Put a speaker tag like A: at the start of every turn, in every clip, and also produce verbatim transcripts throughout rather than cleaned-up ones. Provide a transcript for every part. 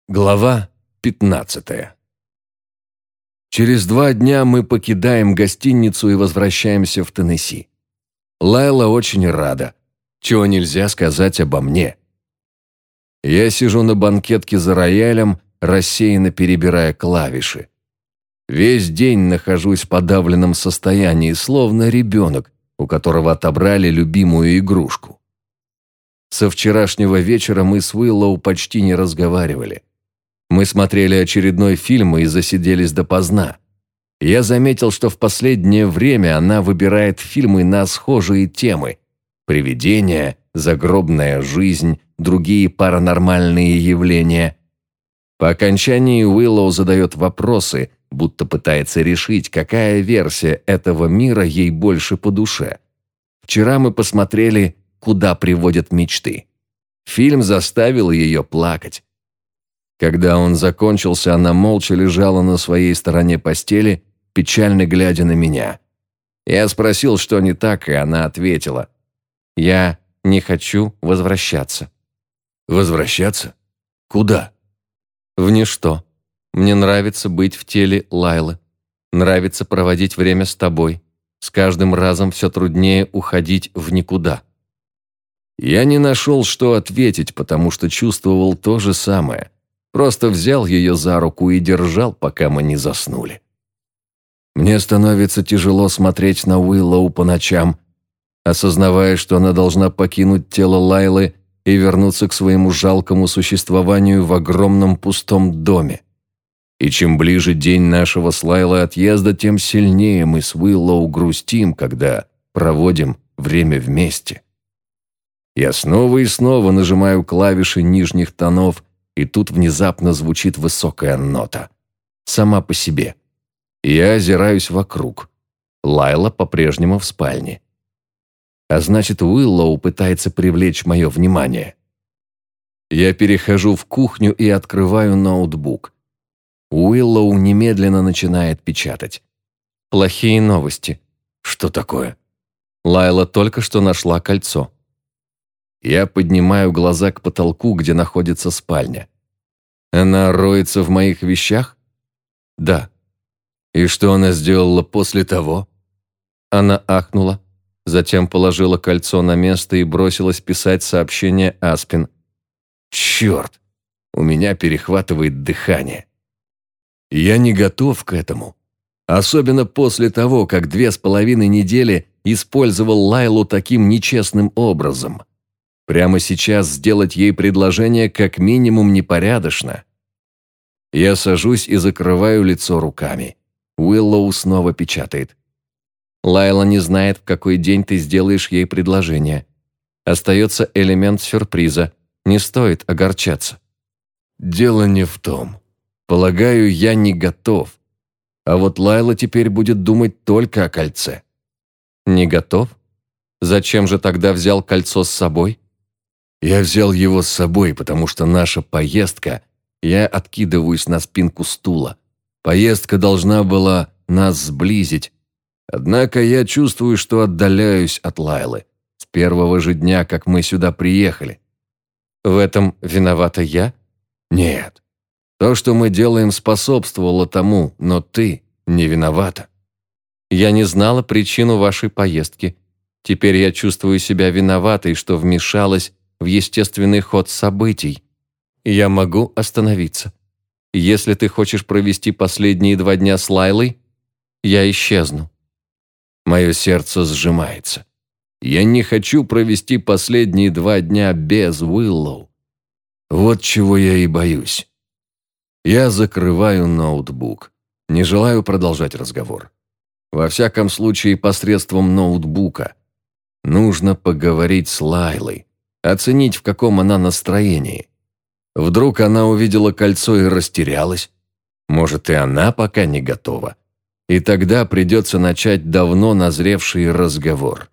A: Глава пятнадцатая. Через два дня мы покидаем гостиницу и возвращаемся в Теннесси. Лайла очень рада, чего нельзя сказать обо мне. Я сижу на банкетке за роялем, рассеянно перебирая клавиши. Весь день нахожусь в подавленном состоянии, словно ребенок, у которого отобрали любимую игрушку. Со вчерашнего вечера мы с Уиллоу почти не разговаривали. Мы смотрели очередной фильм и засиделись допоздна. Я заметил, что в последнее время она выбирает фильмы на схожие темы: привидения, загробная жизнь, другие паранормальные явления. По окончании Уиллоу задает вопросы, будто пытается решить, какая версия этого мира ей больше по душе. Вчера мы посмотрели «Куда приводят мечты». Фильм заставил ее плакать. Когда он закончился, она молча лежала на своей стороне постели, печально глядя на меня. Я спросил, что не так, и она ответила: «Я не хочу возвращаться». «Возвращаться? Куда?» «В ничто. Мне нравится быть в теле Лайлы. Нравится проводить время с тобой. С каждым разом все труднее уходить в никуда». Я не нашел, что ответить, потому что чувствовал то же самое. Просто взял ее за руку и держал, пока мы не заснули. Мне становится тяжело смотреть на Уиллоу по ночам, осознавая, что она должна покинуть тело Лайлы и вернуться к своему жалкому существованию в огромном пустом доме. И чем ближе день нашего с Лайлой отъезда, тем сильнее мы с Уиллоу грустим, когда проводим время вместе. Я снова и снова нажимаю клавиши нижних тонов, и тут внезапно звучит высокая нота. Сама по себе. Я озираюсь вокруг. Лайла по-прежнему в спальне. А значит, Уиллоу пытается привлечь мое внимание. Я перехожу в кухню и открываю ноутбук. Уиллоу немедленно начинает печатать. «Плохие новости». «Что такое?» Лайла только что нашла кольцо. Я поднимаю глаза к потолку, где находится спальня. Она роется в моих вещах? Да. И что она сделала после того? Она ахнула, затем положила кольцо на место и бросилась писать сообщение Аспин. Черт! У меня перехватывает дыхание. Я не готов к этому. Особенно после того, как две с половиной недели использовал Лайлу таким нечестным образом. Прямо сейчас сделать ей предложение как минимум непорядочно. Я сажусь и закрываю лицо руками. Уиллоу снова печатает. Лайла не знает, в какой день ты сделаешь ей предложение. Остается элемент сюрприза. Не стоит огорчаться. Дело не в том. Полагаю, я не готов. А вот Лайла теперь будет думать только о кольце. Не готов? Зачем же тогда взял кольцо с собой? Я взял его с собой, потому что наша поездка... Я откидываюсь на спинку стула. Поездка должна была нас сблизить. Однако я чувствую, что отдаляюсь от Лайлы. С первого же дня, как мы сюда приехали. В этом виновата я? Нет. То, что мы делаем, способствовало тому, но ты не виновата. Я не знала причину вашей поездки. Теперь я чувствую себя виноватой, что вмешалась в естественный ход событий. Я могу остановиться. Если ты хочешь провести последние два дня с Лайлой, я исчезну. Мое сердце сжимается. Я не хочу провести последние два дня без Уиллоу. Вот чего я и боюсь. Я закрываю ноутбук. Не желаю продолжать разговор. Во всяком случае, посредством ноутбука. Нужно поговорить с Лайлой. Оценить, в каком она настроении. Вдруг она увидела кольцо и растерялась. Может, и она пока не готова. И тогда придется начать давно назревший разговор.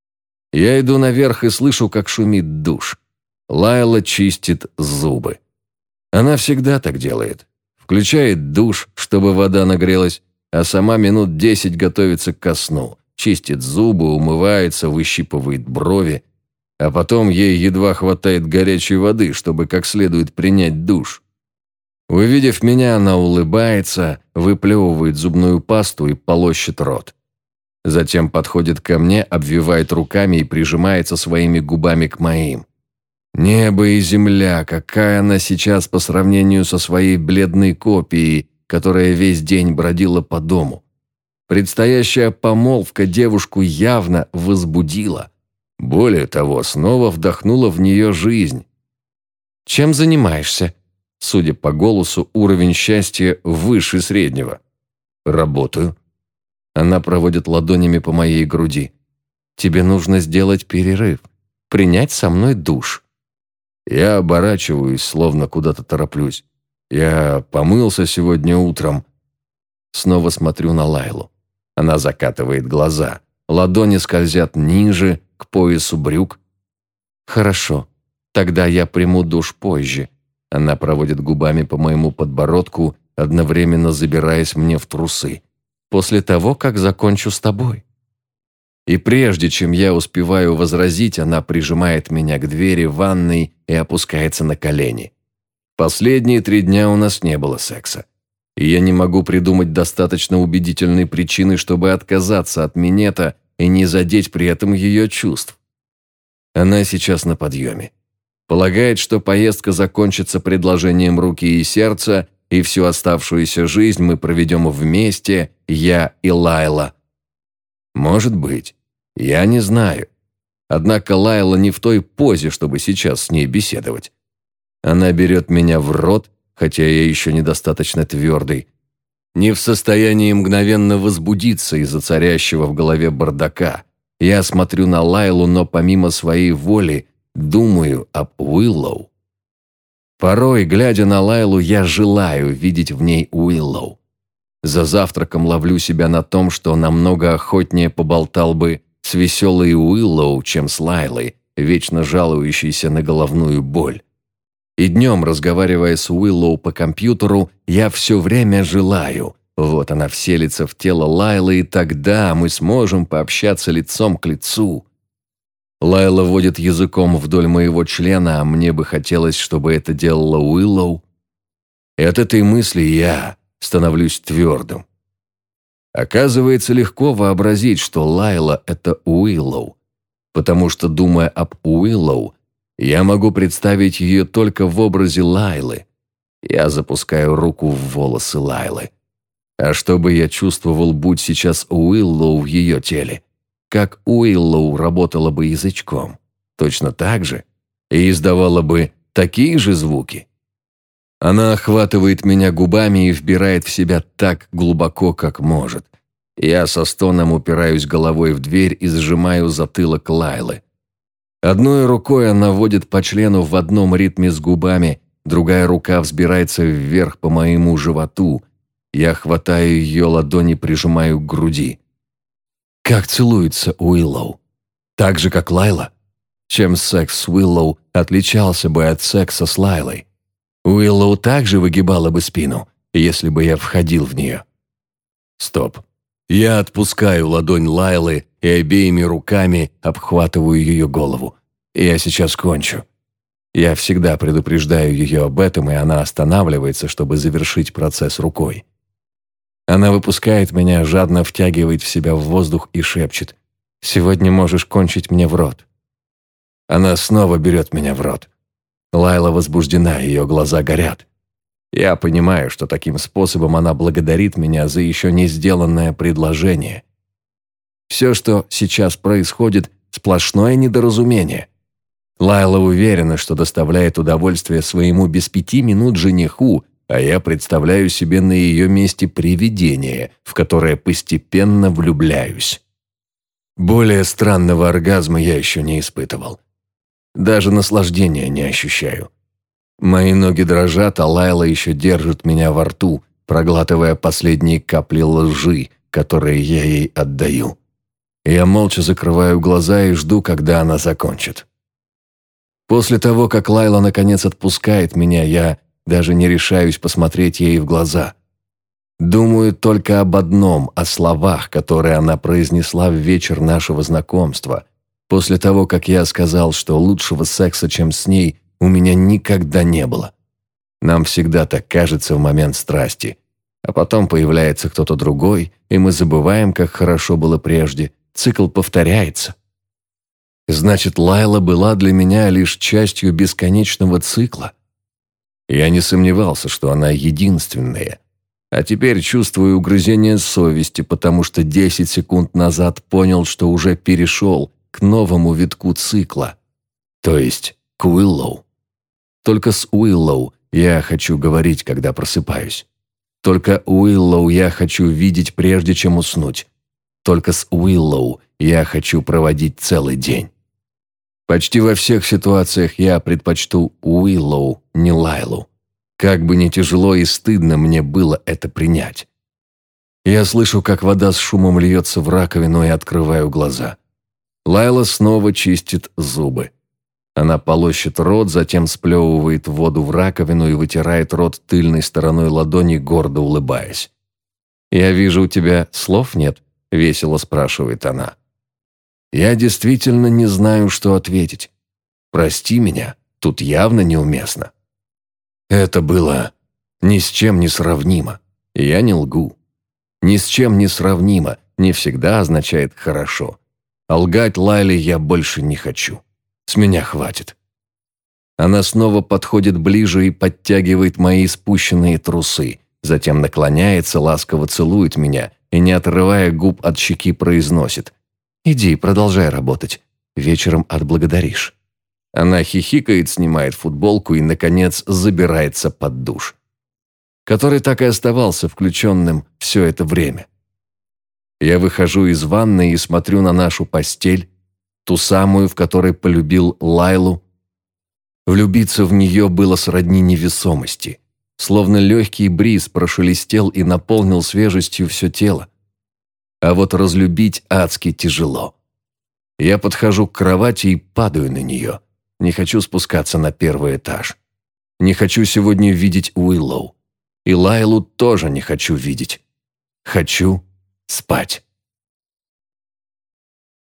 A: Я иду наверх и слышу, как шумит душ. Лайла чистит зубы. Она всегда так делает. Включает душ, чтобы вода нагрелась, а сама минут десять готовится ко сну. Чистит зубы, умывается, выщипывает брови. А потом ей едва хватает горячей воды, чтобы как следует принять душ. Увидев меня, она улыбается, выплевывает зубную пасту и полощет рот. Затем подходит ко мне, обвивает руками и прижимается своими губами к моим. Небо и земля, какая она сейчас по сравнению со своей бледной копией, которая весь день бродила по дому. Предстоящая помолвка девушку явно возбудила. Более того, снова вдохнула в нее жизнь. «Чем занимаешься?» Судя по голосу, уровень счастья выше среднего. «Работаю». Она проводит ладонями по моей груди. «Тебе нужно сделать перерыв, принять со мной душ». Я оборачиваюсь, словно куда-то тороплюсь. Я помылся сегодня утром. Снова смотрю на Лайлу. Она закатывает глаза. Ладони скользят ниже, к поясу брюк. «Хорошо, тогда я приму душ позже». Она проводит губами по моему подбородку, одновременно забираясь мне в трусы. «После того, как закончу с тобой». И прежде чем я успеваю возразить, она прижимает меня к двери ванной и опускается на колени. Последние три дня у нас не было секса. И я не могу придумать достаточно убедительной причины, чтобы отказаться от минета и не задеть при этом ее чувств. Она сейчас на подъеме. Полагает, что поездка закончится предложением руки и сердца, и всю оставшуюся жизнь мы проведем вместе, я и Лайла. Может быть. Я не знаю. Однако Лайла не в той позе, чтобы сейчас с ней беседовать. Она берет меня в рот, хотя я еще недостаточно твердый. Не в состоянии мгновенно возбудиться из-за царящего в голове бардака. Я смотрю на Лайлу, но помимо своей воли думаю об Уиллоу. Порой, глядя на Лайлу, я желаю видеть в ней Уиллоу. За завтраком ловлю себя на том, что намного охотнее поболтал бы с веселой Уиллоу, чем с Лайлой, вечно жалующейся на головную боль. И днем, разговаривая с Уиллоу по компьютеру, я все время желаю. Вот она вселится в тело Лайлы, и тогда мы сможем пообщаться лицом к лицу. Лайла водит языком вдоль моего члена, а мне бы хотелось, чтобы это делала Уиллоу. И от этой мысли я становлюсь твердым. Оказывается, легко вообразить, что Лайла – это Уиллоу, потому что, думая об Уиллоу, я могу представить ее только в образе Лайлы. Я запускаю руку в волосы Лайлы. А что бы я чувствовал, будь сейчас Уиллоу в ее теле? Как Уиллоу работала бы язычком? Точно так же? И издавала бы такие же звуки? Она охватывает меня губами и вбирает в себя так глубоко, как может. Я со стоном упираюсь головой в дверь и сжимаю затылок Лайлы. Одной рукой она водит по члену в одном ритме с губами, другая рука взбирается вверх по моему животу. Я хватаю ее ладони, прижимаю к груди. Как целуется Уиллоу? Так же, как Лайла? Чем секс с Уиллоу отличался бы от секса с Лайлой? Уиллоу также выгибала бы спину, если бы я входил в нее. Стоп. Я отпускаю ладонь Лайлы и обеими руками обхватываю ее голову. Я сейчас кончу. Я всегда предупреждаю ее об этом, и она останавливается, чтобы завершить процесс рукой. Она выпускает меня, жадно втягивает в себя в воздух и шепчет: «Сегодня можешь кончить мне в рот». Она снова берет меня в рот. Лайла возбуждена, ее глаза горят. Я понимаю, что таким способом она благодарит меня за еще не сделанное предложение. Все, что сейчас происходит, сплошное недоразумение. Лайла уверена, что доставляет удовольствие своему без пяти минут жениху, а я представляю себе на ее месте привидение, в которое постепенно влюбляюсь. Более странного оргазма я еще не испытывал. Даже наслаждения не ощущаю. Мои ноги дрожат, а Лайла еще держит меня во рту, проглатывая последние капли лжи, которые я ей отдаю. Я молча закрываю глаза и жду, когда она закончит. После того, как Лайла наконец отпускает меня, я даже не решаюсь посмотреть ей в глаза. Думаю только об одном, о словах, которые она произнесла в вечер нашего знакомства, после того, как я сказал, что лучшего секса, чем с ней, у меня никогда не было. Нам всегда так кажется в момент страсти. А потом появляется кто-то другой, и мы забываем, как хорошо было прежде. Цикл повторяется. Значит, Лайла была для меня лишь частью бесконечного цикла. Я не сомневался, что она единственная. А теперь чувствую угрызение совести, потому что десять секунд назад понял, что уже перешел к новому витку цикла. То есть к Уиллоу. Только с Уиллоу я хочу говорить, когда просыпаюсь. Только Уиллоу я хочу видеть, прежде чем уснуть. Только с Уиллоу я хочу проводить целый день. Почти во всех ситуациях я предпочту Уиллоу, не Лайлу. Как бы ни тяжело и стыдно мне было это принять. Я слышу, как вода с шумом льется в раковину, и открываю глаза. Лайла снова чистит зубы. Она полощет рот, затем сплевывает воду в раковину и вытирает рот тыльной стороной ладони, гордо улыбаясь. «Я вижу, у тебя слов нет?» – весело спрашивает она. Я действительно не знаю, что ответить. Прости меня, тут явно неуместно. Это было ни с чем не сравнимо. Я не лгу. Ни с чем не сравнимо не всегда означает «хорошо». А лгать Лайле я больше не хочу. С меня хватит. Она снова подходит ближе и подтягивает мои спущенные трусы, затем наклоняется, ласково целует меня и, не отрывая губ от щеки, произносит: «Иди, продолжай работать. Вечером отблагодаришь». Она хихикает, снимает футболку и, наконец, забирается под душ, который так и оставался включенным все это время. Я выхожу из ванной и смотрю на нашу постель, ту самую, в которой полюбил Лайлу. Влюбиться в нее было сродни невесомости, словно легкий бриз прошелестел и наполнил свежестью все тело. А вот разлюбить адски тяжело. Я подхожу к кровати и падаю на нее. Не хочу спускаться на первый этаж. Не хочу сегодня видеть Уиллоу. И Лайлу тоже не хочу видеть. Хочу спать.